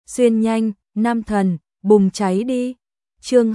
xuyên nhanh, nam thần, bùng cháy đi. Chương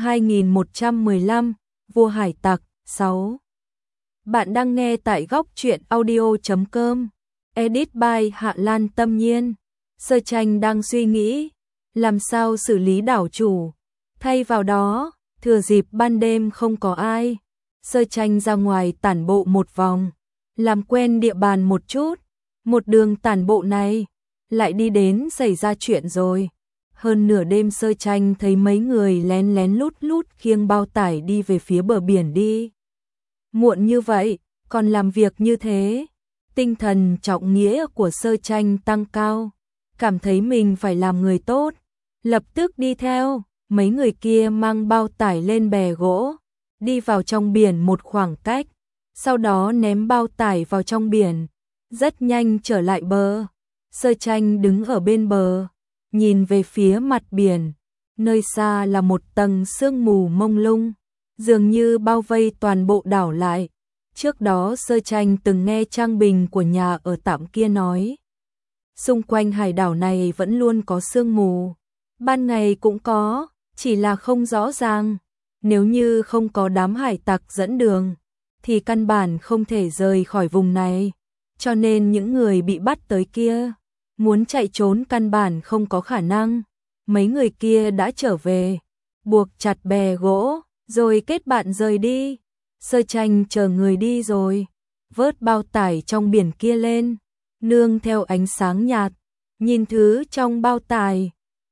2115, Vua Hải Tặc 6. Bạn đang nghe tại góc truyện audio.com. Edit by Hạ Lan Tâm Nhiên. Sơ Tranh đang suy nghĩ làm sao xử lý đảo chủ. Thay vào đó, thừa dịp ban đêm không có ai, Sơ Tranh ra ngoài tản bộ một vòng, làm quen địa bàn một chút. Một đường tản bộ này lại đi đến xảy ra chuyện rồi. Hơn nửa đêm Sơ Tranh thấy mấy người lén lén lút lút khiêng bao tải đi về phía bờ biển đi. Muộn như vậy, còn làm việc như thế. Tinh thần trọng nghĩa của Sơ Tranh tăng cao, cảm thấy mình phải làm người tốt, lập tức đi theo. Mấy người kia mang bao tải lên bè gỗ, đi vào trong biển một khoảng cách, sau đó ném bao tải vào trong biển, rất nhanh trở lại bờ. Sơ Tranh đứng ở bên bờ, nhìn về phía mặt biển, nơi xa là một tầng sương mù mông lung, dường như bao vây toàn bộ đảo lại. Trước đó Sơ Tranh từng nghe Trang Bình của nhà ở tạm kia nói, xung quanh hải đảo này vẫn luôn có sương mù, ban ngày cũng có, chỉ là không rõ ràng. Nếu như không có đám hải tặc dẫn đường, thì căn bản không thể rời khỏi vùng này, cho nên những người bị bắt tới kia, muốn chạy trốn căn bản không có khả năng. Mấy người kia đã trở về, buộc chặt bè gỗ, rồi kết bạn rời đi. Sơ Tranh chờ người đi rồi, vớt bao tải trong biển kia lên, nương theo ánh sáng nhạt, nhìn thứ trong bao tải.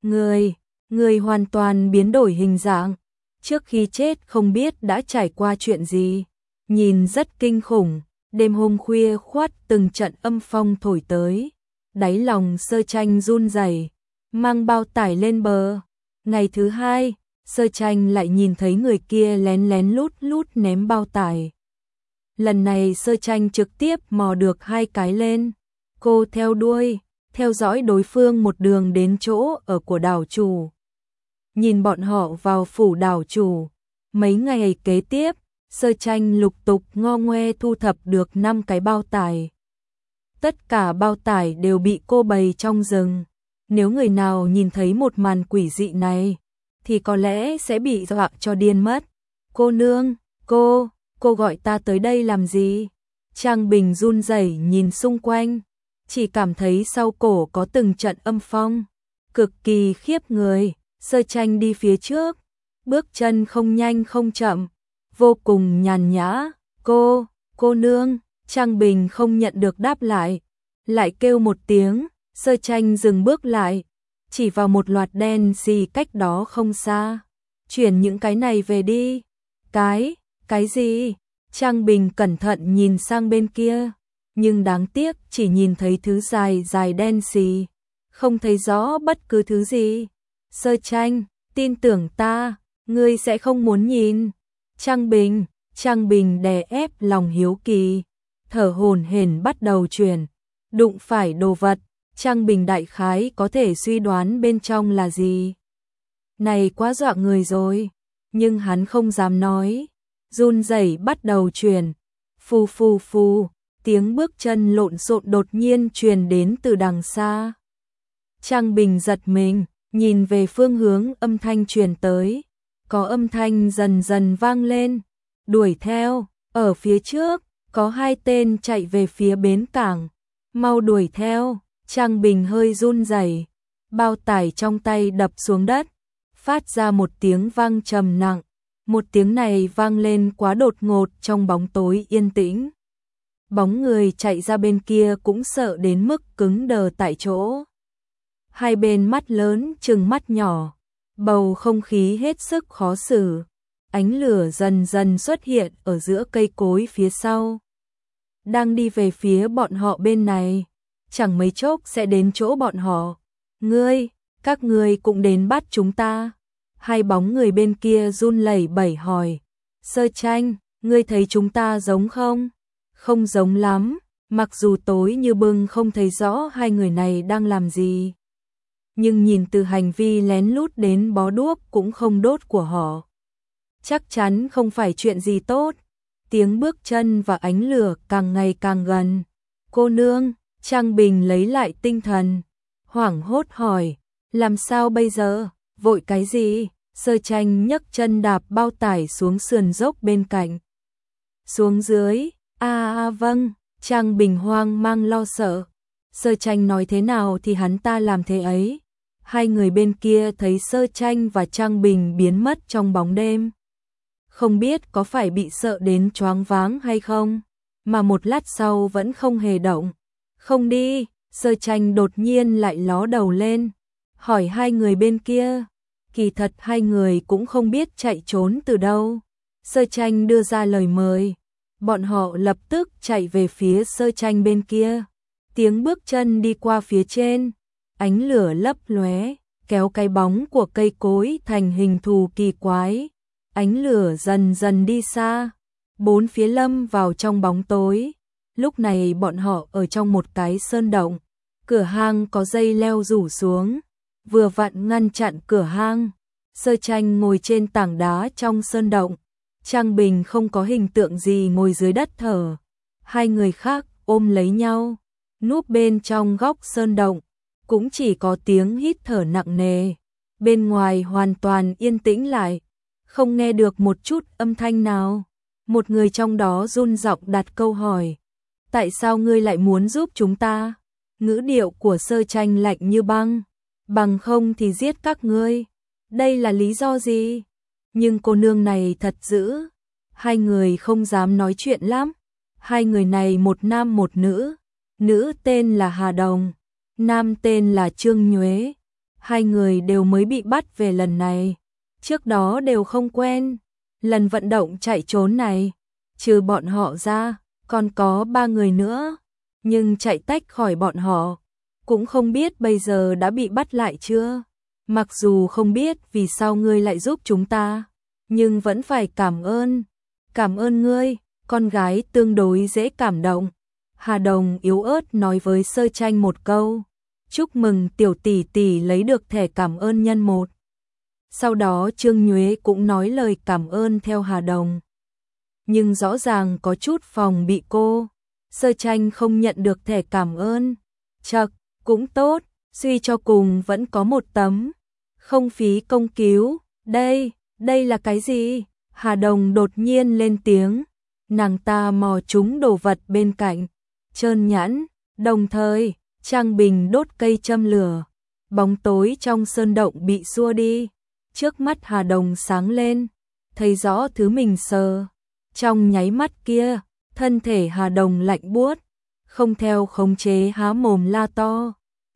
Người hoàn toàn biến đổi hình dạng, trước khi chết không biết đã trải qua chuyện gì, nhìn rất kinh khủng. Đêm hôm khuya khoắt từng trận âm phong thổi tới, đáy lòng Sơ Tranh run rẩy, mang bao tải lên bờ. Ngày thứ hai, Sơ Tranh lại nhìn thấy người kia lén lén lút lút ném bao tải. Lần này Sơ Tranh trực tiếp mò được 2 cái lên. Cô theo đuôi, theo dõi đối phương một đường đến chỗ ở của đảo chủ. Nhìn bọn họ vào phủ đảo chủ. Mấy ngày kế tiếp, Sơ Tranh lục tục ngo ngoe thu thập được 5 cái bao tải. Tất cả bao tải đều bị cô bày trong rừng. Nếu người nào nhìn thấy một màn quỷ dị này, thì có lẽ sẽ bị dọa cho điên mất. Cô nương, cô gọi ta tới đây làm gì? Trang Bình run rẩy nhìn xung quanh, chỉ cảm thấy sau cổ có từng trận âm phong, cực kỳ khiếp người. Sơ Tranh đi phía trước, bước chân không nhanh không chậm, vô cùng nhàn nhã. Cô nương. Trang Bình không nhận được đáp lại, lại kêu một tiếng. Sơ Tranh dừng bước lại, chỉ vào một loạt đen xì cách đó không xa. Chuyển những cái này về đi. Cái gì? Trang Bình cẩn thận nhìn sang bên kia, nhưng đáng tiếc chỉ nhìn thấy thứ dài dài đen xì, không thấy rõ bất cứ thứ gì. Sơ Tranh, tin tưởng ta, ngươi sẽ không muốn nhìn. Trang Bình đè ép lòng hiếu kỳ, thở hổn hển bắt đầu chuyển, đụng phải đồ vật. Trang Bình đại khái có thể suy đoán bên trong là gì. Này quá dọa người rồi, nhưng hắn không dám nói, run rẩy bắt đầu chuyển. Phù phù phù, tiếng bước chân lộn xộn đột nhiên truyền đến từ đằng xa. Trang Bình giật mình, nhìn về phương hướng âm thanh truyền tới, có âm thanh dần dần vang lên, đuổi theo. Ở phía trước, có 2 tên chạy về phía bến cảng, mau đuổi theo. Trang Bình hơi run rẩy, bao tải trong tay đập xuống đất, phát ra một tiếng vang trầm nặng. Một tiếng này vang lên quá đột ngột trong bóng tối yên tĩnh. Bóng người chạy ra bên kia cũng sợ đến mức cứng đờ tại chỗ. Hai bên mắt lớn trừng mắt nhỏ, bầu không khí hết sức khó xử. Ánh lửa dần dần xuất hiện ở giữa cây cối phía sau, đang đi về phía bọn họ bên này. Chẳng mấy chốc sẽ đến chỗ bọn họ. Các ngươi cũng đến bắt chúng ta? Hai bóng người bên kia run lẩy bẩy hỏi. Sơ Tranh, ngươi thấy chúng ta giống không? Không giống lắm, mặc dù tối như bưng không thấy rõ hai người này đang làm gì, nhưng nhìn từ hành vi lén lút đến bó đuốc cũng không đốt của họ, chắc chắn không phải chuyện gì tốt. Tiếng bước chân và ánh lửa càng ngày càng gần. Cô nương. Trang Bình lấy lại tinh thần, hoảng hốt hỏi, Làm sao bây giờ? Vội cái gì? Sơ Tranh nhấc chân đạp bao tải xuống sườn dốc bên cạnh. Xuống dưới, vâng, Trang Bình hoang mang lo sợ. Sơ Tranh nói thế nào thì hắn ta làm thế ấy. Hai người bên kia thấy Sơ Tranh và Trang Bình biến mất trong bóng đêm. Không biết có phải bị sợ đến choáng váng hay không, mà một lát sau vẫn không hề động. Không đi, Sơ Tranh đột nhiên lại ló đầu lên, hỏi hai người bên kia. Kỳ thật hai người cũng không biết chạy trốn từ đâu. Sơ Tranh đưa ra lời mời, bọn họ lập tức chạy về phía Sơ Tranh bên kia. Tiếng bước chân đi qua phía trên, ánh lửa lấp lóe, kéo cái bóng của cây cối thành hình thù kỳ quái. Ánh lửa dần dần đi xa, bốn phía lâm vào trong bóng tối. Lúc này bọn họ ở trong một cái sơn động, cửa hang có dây leo rủ xuống, vừa vặn ngăn chặn cửa hang. Sơ Tranh ngồi trên tảng đá trong sơn động, Trang Bình không có hình tượng gì ngồi dưới đất thở. Hai người khác ôm lấy nhau, núp bên trong góc sơn động, cũng chỉ có tiếng hít thở nặng nề. Bên ngoài hoàn toàn yên tĩnh lại, không nghe được một chút âm thanh nào. Một người trong đó run giọng đặt câu hỏi, tại sao ngươi lại muốn giúp chúng ta? Ngữ điệu của Sơ Tranh lạnh như băng, bằng không thì giết các ngươi. Đây là lý do gì? Nhưng cô nương này thật dữ. Hai người không dám nói chuyện lắm. Hai người này một nam một nữ. Nữ tên là Hà Đồng, nam tên là Trương Nhuế. Hai người đều mới bị bắt về lần này, trước đó đều không quen. Lần vận động chạy trốn này, trừ bọn họ ra, còn có ba người nữa, nhưng chạy tách khỏi bọn họ. Cũng không biết bây giờ đã bị bắt lại chưa. Mặc dù không biết vì sao ngươi lại giúp chúng ta, nhưng vẫn phải cảm ơn. Cảm ơn ngươi, con gái tương đối dễ cảm động. Hà Đồng yếu ớt nói với Sơ Tranh một câu, chúc mừng tiểu tỷ tỷ lấy được thẻ cảm ơn nhân 1. Sau đó Trương Nhuế cũng nói lời cảm ơn theo Hà Đồng. Nhưng rõ ràng có chút phòng bị cô. Sơ Tranh không nhận được thẻ cảm ơn. Chậc, cũng tốt, suy cho cùng vẫn có một tấm. Không phí công cứu. Đây là cái gì? Hà Đồng đột nhiên lên tiếng. Nàng ta mò trúng đồ vật bên cạnh, trơn nhẵn, đồng thời Trang Bình đốt cây châm lửa. Bóng tối trong sơn động bị xua đi. Trước mắt Hà Đồng sáng lên, thấy rõ thứ mình sờ. Trong nháy mắt kia, thân thể Hà Đồng lạnh buốt, không theo khống chế há mồm la to.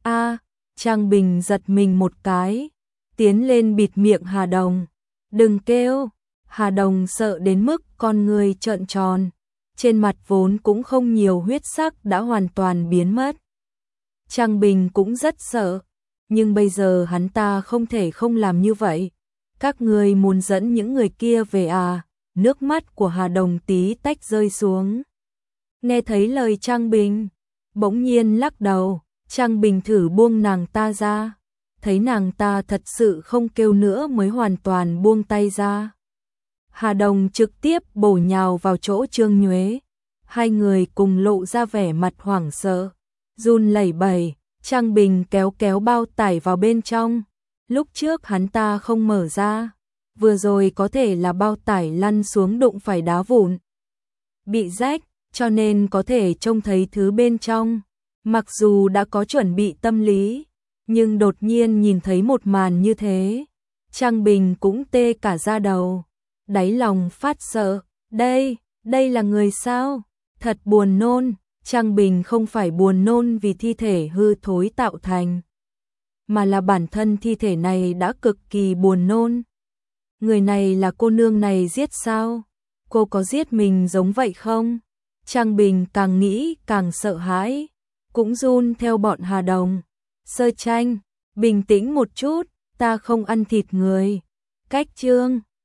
Trang Bình giật mình một cái, tiến lên bịt miệng Hà Đồng. Đừng kêu. Hà Đồng sợ đến mức con người trợn tròn, trên mặt vốn cũng không nhiều huyết sắc đã hoàn toàn biến mất. Trang Bình cũng rất sợ, nhưng bây giờ hắn ta không thể không làm như vậy. Các ngươi muốn dẫn những người kia về à? Nước mắt của Hà Đồng tí tách rơi xuống. Nghe thấy lời Trang Bình, bỗng nhiên lắc đầu. Trang Bình thử buông nàng ta ra, thấy nàng ta thật sự không kêu nữa mới hoàn toàn buông tay ra. Hà Đồng trực tiếp bổ nhào vào chỗ Trương Nhuế. Hai người cùng lộ ra vẻ mặt hoảng sợ, run lẩy bẩy. Trang Bình kéo bao tải vào bên trong. Lúc trước hắn ta không mở ra, vừa rồi có thể là bao tải lăn xuống đụng phải đá vụn, bị rách, cho nên có thể trông thấy thứ bên trong. Mặc dù đã có chuẩn bị tâm lý, nhưng đột nhiên nhìn thấy một màn như thế, Trang Bình cũng tê cả da đầu, đáy lòng phát sợ. Đây là người sao? Thật buồn nôn. Trang Bình không phải buồn nôn vì thi thể hư thối tạo thành, mà là bản thân thi thể này đã cực kỳ buồn nôn. Người này là cô nương này giết sao? Cô có giết mình giống vậy không? Trang Bình càng nghĩ càng sợ hãi, cũng run theo bọn Hà Đồng. Sơ Tranh, bình tĩnh một chút, ta không ăn thịt người. Cách chương